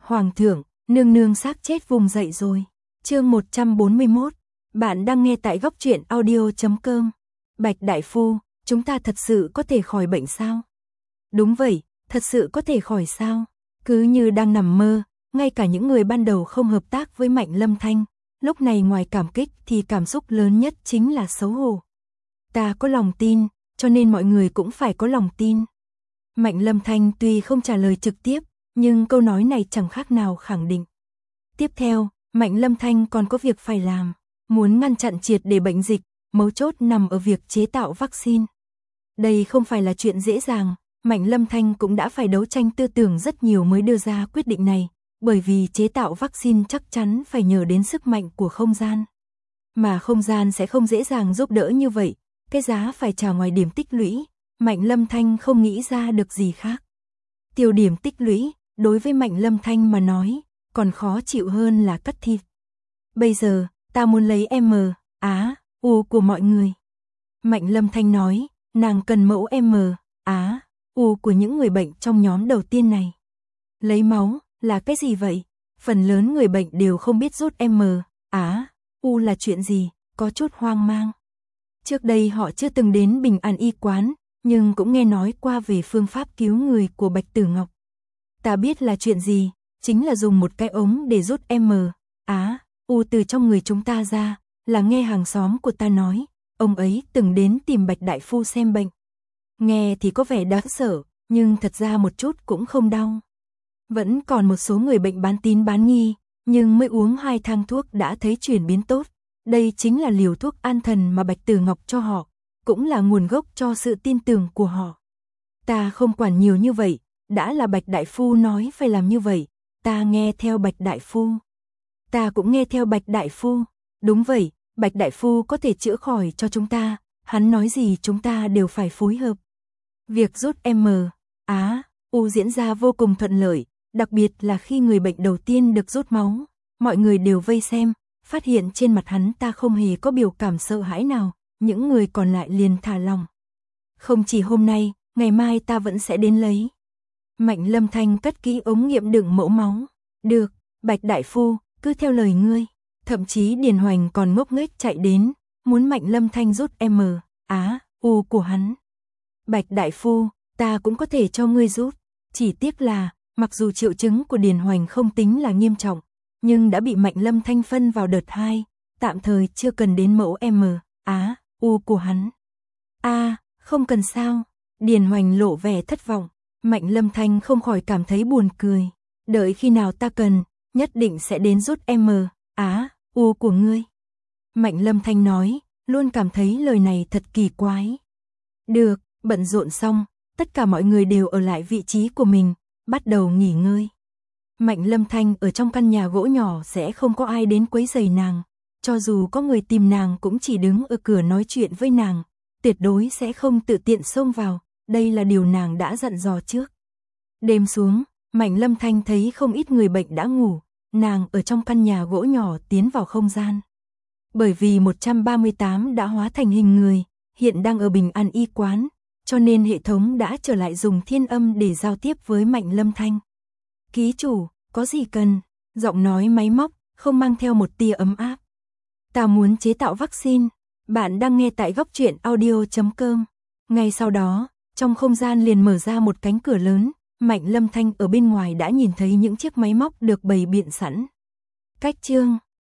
Hoàng thượng, nương nương xác chết vùng dậy rồi. Chương 141. Bạn đang nghe tại góc truyện audio.com. Bạch đại phu, chúng ta thật sự có thể khỏi bệnh sao? Đúng vậy, thật sự có thể khỏi sao? Cứ như đang nằm mơ, ngay cả những người ban đầu không hợp tác với Mạnh Lâm Thanh, lúc này ngoài cảm kích thì cảm xúc lớn nhất chính là xấu hổ. Ta có lòng tin, cho nên mọi người cũng phải có lòng tin. Mạnh Lâm Thanh tuy không trả lời trực tiếp, nhưng câu nói này chẳng khác nào khẳng định. Tiếp theo, Mạnh Lâm Thanh còn có việc phải làm. Muốn ngăn chặn triệt để bệnh dịch, mấu chốt nằm ở việc chế tạo vaccine. Đây không phải là chuyện dễ dàng, Mạnh Lâm Thanh cũng đã phải đấu tranh tư tưởng rất nhiều mới đưa ra quyết định này, bởi vì chế tạo vaccine chắc chắn phải nhờ đến sức mạnh của không gian. Mà không gian sẽ không dễ dàng giúp đỡ như vậy, cái giá phải trả ngoài điểm tích lũy, Mạnh Lâm Thanh không nghĩ ra được gì khác. Tiêu điểm tích lũy, đối với Mạnh Lâm Thanh mà nói, còn khó chịu hơn là cắt thịt. Bây giờ, ta muốn lấy M, Á, U của mọi người. Mạnh Lâm Thanh nói, nàng cần mẫu M, Á, U của những người bệnh trong nhóm đầu tiên này. Lấy máu, là cái gì vậy? Phần lớn người bệnh đều không biết rút M, Á, U là chuyện gì, có chút hoang mang. Trước đây họ chưa từng đến Bình An Y quán, nhưng cũng nghe nói qua về phương pháp cứu người của Bạch Tử Ngọc. Ta biết là chuyện gì, chính là dùng một cái ống để rút M, Á, U từ trong người chúng ta ra, là nghe hàng xóm của ta nói, ông ấy từng đến tìm Bạch đại phu xem bệnh. Nghe thì có vẻ đáng sợ, nhưng thật ra một chút cũng không đau. Vẫn còn một số người bệnh bán tín bán nghi, nhưng mới uống 2 thang thuốc đã thấy chuyển biến tốt. Đây chính là liều thuốc an thần mà Bạch Tử Ngọc cho họ, cũng là nguồn gốc cho sự tin tưởng của họ. Ta không quản nhiều như vậy, đã là Bạch đại phu nói phải làm như vậy, ta nghe theo Bạch đại phu. Ta cũng nghe theo Bạch đại phu. Đúng vậy, Bạch đại phu có thể chữa khỏi cho chúng ta, hắn nói gì chúng ta đều phải phối hợp. Việc rút M, Á, U diễn ra vô cùng thuận lợi, đặc biệt là khi người bệnh đầu tiên được rút máu, mọi người đều vây xem, phát hiện trên mặt hắn ta không hề có biểu cảm sợ hãi nào, những người còn lại liền thả lòng. Không chỉ hôm nay, ngày mai ta vẫn sẽ đến lấy. Mạnh Lâm Thanh cất kỹ ống nghiệm đựng mẫu máu. Được, Bạch đại phu, cứ theo lời ngươi. Thậm chí Điền Hoành còn ngốc nghếch chạy đến, muốn Mạnh Lâm Thanh rút M, Á, U của hắn. Bạch đại phu, ta cũng có thể cho ngươi rút. Chỉ tiếc là, mặc dù triệu chứng của Điền Hoành không tính là nghiêm trọng, nhưng đã bị Mạnh Lâm Thanh phân vào đợt 2, tạm thời chưa cần đến mẫu M, Á, U của hắn. Không cần sao. Điền Hoành lộ vẻ thất vọng. Mạnh Lâm Thanh không khỏi cảm thấy buồn cười. Đợi khi nào ta cần, nhất định sẽ đến rút M, Á, U của ngươi. Mạnh Lâm Thanh nói, luôn cảm thấy lời này thật kỳ quái. Được, bận rộn xong, tất cả mọi người đều ở lại vị trí của mình, bắt đầu nghỉ ngơi. Mạnh Lâm Thanh ở trong căn nhà gỗ nhỏ sẽ không có ai đến quấy rầy nàng, cho dù có người tìm nàng cũng chỉ đứng ở cửa nói chuyện với nàng, tuyệt đối sẽ không tự tiện xông vào, đây là điều nàng đã dặn dò trước. Đêm xuống, Mạnh Lâm Thanh thấy không ít người bệnh đã ngủ, nàng ở trong căn nhà gỗ nhỏ tiến vào không gian. Bởi vì 138 đã hóa thành hình người, hiện đang ở Bình An Y quán, cho nên hệ thống đã trở lại dùng thiên âm để giao tiếp với Mạnh Lâm Thanh. Ký chủ, có gì cần? Giọng nói máy móc, không mang theo một tia ấm áp. Ta muốn chế tạo vaccine. Bạn đang nghe tại góc truyện audio.com. Ngay sau đó, trong không gian liền mở ra một cánh cửa lớn, Mạnh Lâm Thanh ở bên ngoài đã nhìn thấy những chiếc máy móc được bày biện sẵn. Cách chương